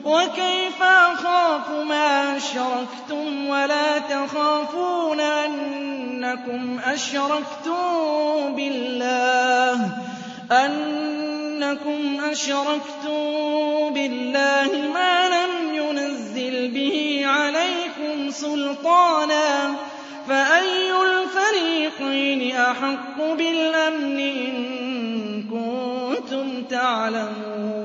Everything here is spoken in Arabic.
وكيف أخاف ما أشركتم ولا تخافون أنكم أشركتم بالله ما لم ينزل به عليكم سلطانا فأي الفريقين أحق بالأمن إن كنتم تعلمون